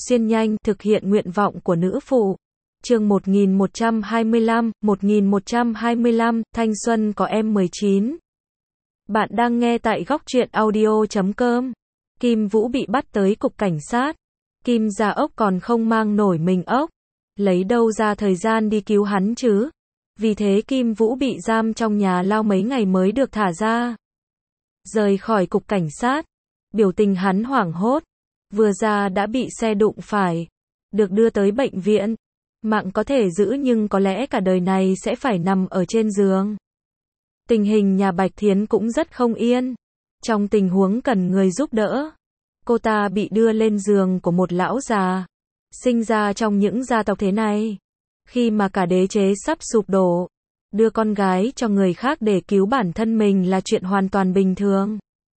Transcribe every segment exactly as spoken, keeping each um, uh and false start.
xuyên nhanh, thực hiện nguyện vọng của nữ phụ. Chương một nghìn một trăm hai mươi lăm, một nghìn một trăm hai mươi lăm, thanh xuân có em mười chín. Bạn đang nghe tại góc truyện audio chấm com. Kim Vũ bị bắt tới cục cảnh sát. Kim gia ốc còn không mang nổi mình ốc. Lấy đâu ra thời gian đi cứu hắn chứ? Vì thế Kim Vũ bị giam trong nhà lao mấy ngày mới được thả ra. Rời khỏi cục cảnh sát, biểu tình hắn hoảng hốt. Vừa ra đã bị xe đụng phải. Được đưa tới bệnh viện. Mạng có thể giữ nhưng có lẽ cả đời này sẽ phải nằm ở trên giường. Tình hình nhà Bạch Thiến cũng rất không yên. Trong tình huống cần người giúp đỡ, cô ta bị đưa lên giường của một lão già. Sinh ra trong những gia tộc thế này, khi mà cả đế chế sắp sụp đổ, đưa con gái cho người khác để cứu bản thân mình là chuyện hoàn toàn bình thường.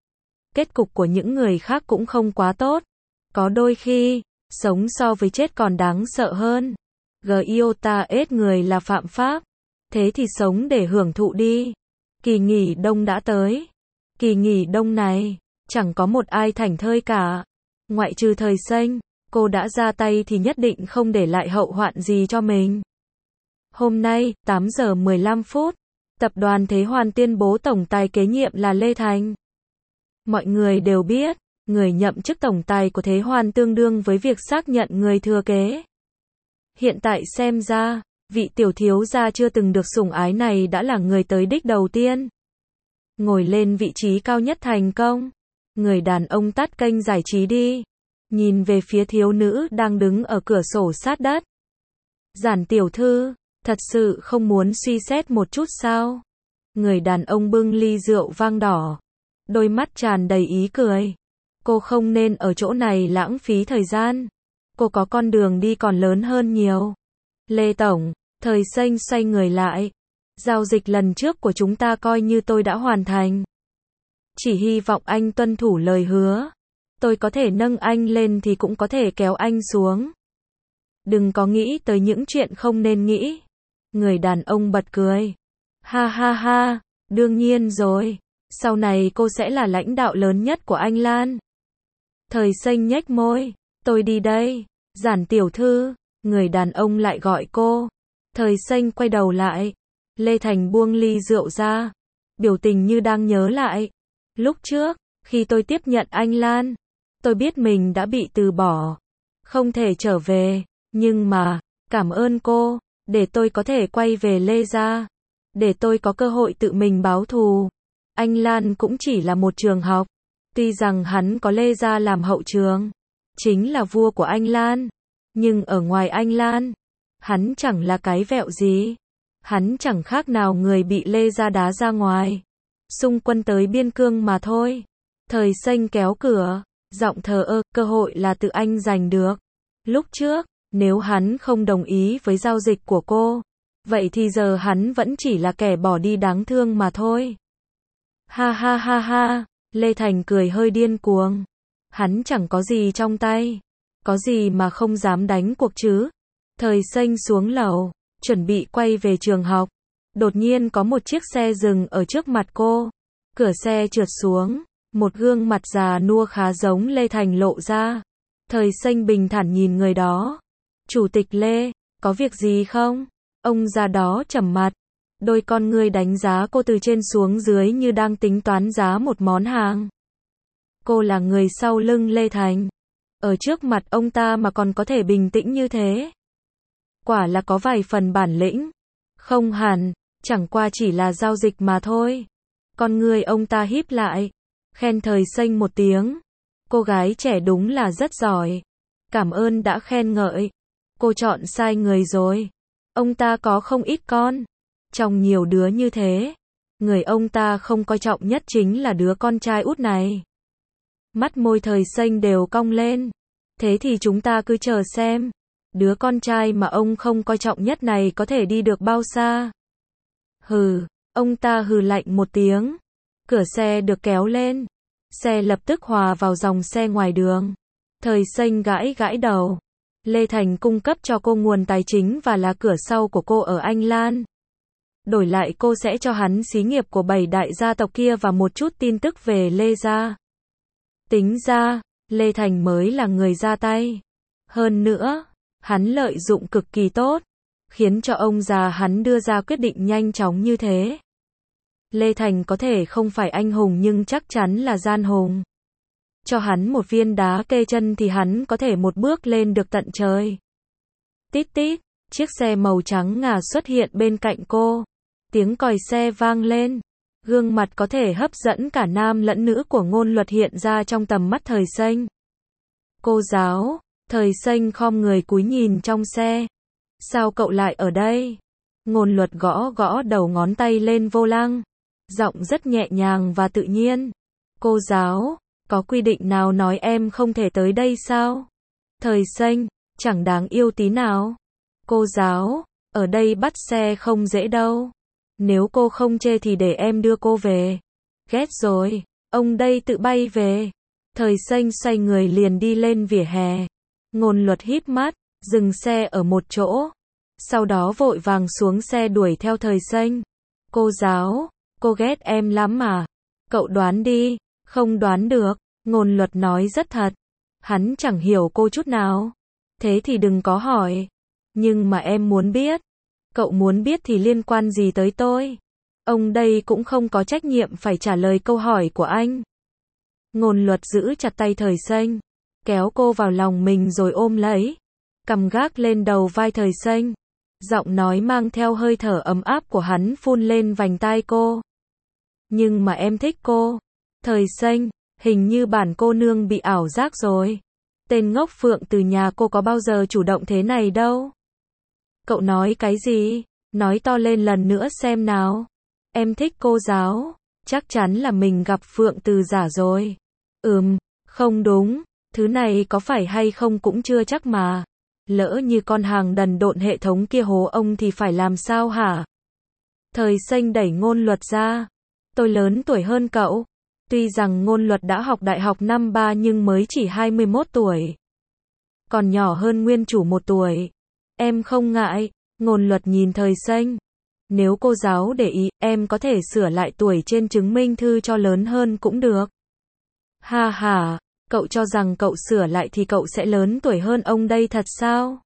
Kết cục của những người khác cũng không quá tốt. Có đôi khi, sống so với chết còn đáng sợ hơn. Giota ết người là phạm pháp. Thế thì sống để hưởng thụ đi. Kỳ nghỉ đông đã tới. Kỳ nghỉ đông này, chẳng có một ai thảnh thơi cả. Ngoại trừ Thời Xanh, cô đã ra tay thì nhất định không để lại hậu hoạn gì cho mình. Hôm nay, tám giờ mười lăm phút, tập đoàn Thế Hoàn tuyên bố tổng tài kế nhiệm là Lê Thành. Mọi người đều biết, người nhậm chức tổng tài của Thế Hoàn tương đương với việc xác nhận người thừa kế. Hiện tại xem ra, vị tiểu thiếu gia chưa từng được sủng ái này đã là người tới đích đầu tiên. Ngồi lên vị trí cao nhất thành công. Người đàn ông tắt kênh giải trí đi. Nhìn về phía thiếu nữ đang đứng ở cửa sổ sát đất. Giản tiểu thư, thật sự không muốn suy xét một chút sao? Người đàn ông bưng ly rượu vang đỏ. Đôi mắt tràn đầy ý cười. Cô không nên ở chỗ này lãng phí thời gian. Cô có con đường đi còn lớn hơn nhiều. Lê Tổng, Thời Xanh xoay người lại. Giao dịch lần trước của chúng ta coi như tôi đã hoàn thành. Chỉ hy vọng anh tuân thủ lời hứa. Tôi có thể nâng anh lên thì cũng có thể kéo anh xuống. Đừng có nghĩ tới những chuyện không nên nghĩ. Người đàn ông bật cười. Ha ha ha, đương nhiên rồi. Sau này cô sẽ là lãnh đạo lớn nhất của anh Lan. Thời Xanh nhếch môi. Tôi đi đây. Giản tiểu thư. Người đàn ông lại gọi cô. Thời Xanh quay đầu lại. Lê Thành buông ly rượu ra. Biểu tình như đang nhớ lại. Lúc trước, khi tôi tiếp nhận anh Lan, tôi biết mình đã bị từ bỏ. Không thể trở về. Nhưng mà, cảm ơn cô. Để tôi có thể quay về Lê gia. Để tôi có cơ hội tự mình báo thù. Anh Lan cũng chỉ là một trường học. Tuy rằng hắn có Lê gia làm hậu trường. Chính là vua của anh Lan. Nhưng ở ngoài anh Lan, hắn chẳng là cái vẹo gì. Hắn chẳng khác nào người bị Lê gia đá ra ngoài. Xung quân tới biên cương mà thôi. Thời Xanh kéo cửa. Giọng thờ ơ, cơ hội là tự anh giành được. Lúc trước, nếu hắn không đồng ý với giao dịch của cô, vậy thì giờ hắn vẫn chỉ là kẻ bỏ đi đáng thương mà thôi. Ha ha ha ha, Lê Thành cười hơi điên cuồng. Hắn chẳng có gì trong tay. Có gì mà không dám đánh cuộc chứ. Thời Xanh xuống lầu, chuẩn bị quay về trường học. Đột nhiên có một chiếc xe dừng ở trước mặt cô. Cửa xe trượt xuống. Một gương mặt già nua khá giống Lê Thành lộ ra. Thời Xanh bình thản nhìn người đó. Chủ tịch Lê, có việc gì không? Ông già đó trầm mặt. Đôi con ngươi đánh giá cô từ trên xuống dưới như đang tính toán giá một món hàng. Cô là người sau lưng Lê Thành. Ở trước mặt ông ta mà còn có thể bình tĩnh như thế. Quả là có vài phần bản lĩnh. Không hẳn, chẳng qua chỉ là giao dịch mà thôi. Con ngươi ông ta híp lại. Khen Thời Xanh một tiếng. Cô gái trẻ đúng là rất giỏi. Cảm ơn đã khen ngợi. Cô chọn sai người rồi. Ông ta có không ít con. Trong nhiều đứa như thế, người ông ta không coi trọng nhất chính là đứa con trai út này. Mắt môi Thời Xanh đều cong lên. Thế thì chúng ta cứ chờ xem. Đứa con trai mà ông không coi trọng nhất này có thể đi được bao xa. Hừ, ông ta hừ lạnh một tiếng. Cửa xe được kéo lên. Xe lập tức hòa vào dòng xe ngoài đường. Thời Xanh gãi gãi đầu. Lê Thành cung cấp cho cô nguồn tài chính và là cửa sau của cô ở Anh Lan. Đổi lại cô sẽ cho hắn xí nghiệp của bảy đại gia tộc kia và một chút tin tức về Lê gia. Tính ra, Lê Thành mới là người ra tay. Hơn nữa, hắn lợi dụng cực kỳ tốt, khiến cho ông già hắn đưa ra quyết định nhanh chóng như thế. Lê Thành có thể không phải anh hùng nhưng chắc chắn là gian hùng. Cho hắn một viên đá kê chân thì hắn có thể một bước lên được tận trời. Tít tít, chiếc xe màu trắng ngà xuất hiện bên cạnh cô. Tiếng còi xe vang lên. Gương mặt có thể hấp dẫn cả nam lẫn nữ của Ngôn Luật hiện ra trong tầm mắt Thời Xanh. Cô giáo, Thời Xanh khom người cúi nhìn trong xe. Sao cậu lại ở đây? Ngôn Luật gõ gõ đầu ngón tay lên vô lăng. Giọng rất nhẹ nhàng và tự nhiên. Cô giáo, có quy định nào nói em không thể tới đây sao? Thời Xanh, chẳng đáng yêu tí nào. Cô giáo, ở đây bắt xe không dễ đâu. Nếu cô không chê thì để em đưa cô về. Ghét rồi, ông đây tự bay về. Thời Xanh xoay người liền đi lên vỉa hè. Ngôn Luật híp mắt, dừng xe ở một chỗ. Sau đó vội vàng xuống xe đuổi theo Thời Xanh. Cô giáo, cô ghét em lắm mà. Cậu đoán đi. Không đoán được. Ngôn Luật nói rất thật. Hắn chẳng hiểu cô chút nào. Thế thì đừng có hỏi. Nhưng mà em muốn biết. Cậu muốn biết thì liên quan gì tới tôi? Ông đây cũng không có trách nhiệm phải trả lời câu hỏi của anh. Ngôn Luật giữ chặt tay Thời Xanh, kéo cô vào lòng mình rồi ôm lấy, cầm gác lên đầu vai Thời Xanh. Giọng nói mang theo hơi thở ấm áp của hắn phun lên vành tai cô. Nhưng mà em thích cô. Thời Xanh, hình như bản cô nương bị ảo giác rồi. Tên ngốc Phượng từ nhà cô có bao giờ chủ động thế này đâu. Cậu nói cái gì? Nói to lên lần nữa xem nào. Em thích cô giáo. Chắc chắn là mình gặp Phượng từ giả rồi. Ừm, không đúng. Thứ này có phải hay không cũng chưa chắc mà. Lỡ như con hàng đần độn hệ thống kia hố ông thì phải làm sao hả? Thời Xanh đẩy Ngôn Luật ra. Tôi lớn tuổi hơn cậu. Tuy rằng Ngôn Luật đã học đại học năm ba nhưng mới chỉ hai mươi mốt tuổi. Còn nhỏ hơn nguyên chủ một tuổi. Em không ngại. Ngôn Luật nhìn Thời Xanh. Nếu cô giáo để ý, em có thể sửa lại tuổi trên chứng minh thư cho lớn hơn cũng được. Ha ha, cậu cho rằng cậu sửa lại thì cậu sẽ lớn tuổi hơn ông đây thật sao?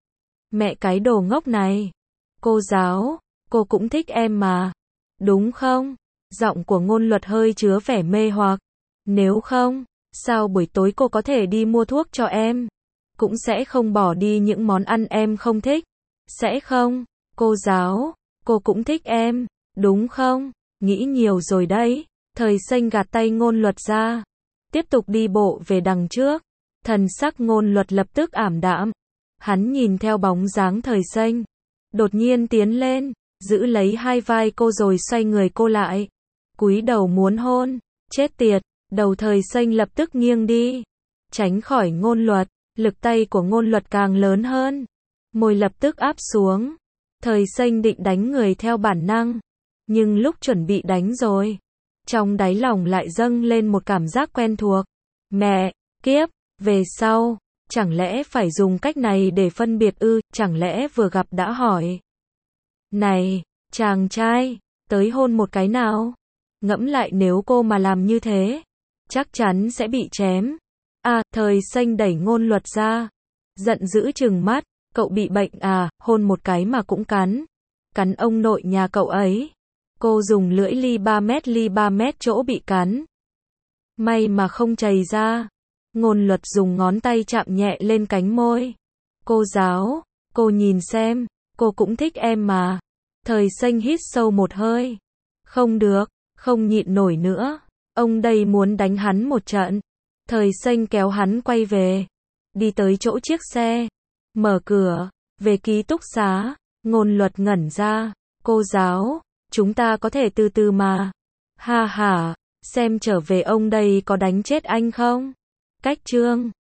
Mẹ cái đồ ngốc này. Cô giáo, cô cũng thích em mà. Đúng không? Giọng của Ngôn Luật hơi chứa vẻ mê hoặc. Nếu không, sao buổi tối cô có thể đi mua thuốc cho em? Cũng sẽ không bỏ đi những món ăn em không thích. Sẽ không? Cô giáo, cô cũng thích em, đúng không? Nghĩ nhiều rồi đấy. Thời Xanh gạt tay Ngôn Luật ra. Tiếp tục đi bộ về đằng trước. Thần sắc Ngôn Luật lập tức ảm đạm. Hắn nhìn theo bóng dáng Thời Xanh. Đột nhiên tiến lên, giữ lấy hai vai cô rồi xoay người cô lại. Cúi đầu muốn hôn. Chết tiệt, đầu Thời Xanh lập tức nghiêng đi. Tránh khỏi Ngôn Luật, lực tay của Ngôn Luật càng lớn hơn. Môi lập tức áp xuống. Thời Xanh định đánh người theo bản năng. Nhưng lúc chuẩn bị đánh rồi, trong đáy lòng lại dâng lên một cảm giác quen thuộc. Mẹ, kiếp, về sau, chẳng lẽ phải dùng cách này để phân biệt ư, chẳng lẽ vừa gặp đã hỏi. Này, chàng trai, tới hôn một cái nào. Ngẫm lại nếu cô mà làm như thế, chắc chắn sẽ bị chém. À, Thời Xanh đẩy Ngôn Luật ra. Giận dữ trừng mắt, cậu bị bệnh à, hôn một cái mà cũng cắn. Cắn ông nội nhà cậu ấy. Cô dùng lưỡi ly ba mét ly ba mét chỗ bị cắn. May mà không chảy ra. Ngôn Luật dùng ngón tay chạm nhẹ lên cánh môi. Cô giáo, cô nhìn xem, cô cũng thích em mà. Thời Xanh hít sâu một hơi. Không được, không nhịn nổi nữa. Ông đây muốn đánh hắn một trận. Thời Xanh kéo hắn quay về. Đi tới chỗ chiếc xe. Mở cửa, về ký túc xá. Ngôn Luật ngẩn ra. Cô giáo, chúng ta có thể từ từ mà. Ha ha, xem trở về ông đây có đánh chết anh không? Cách chương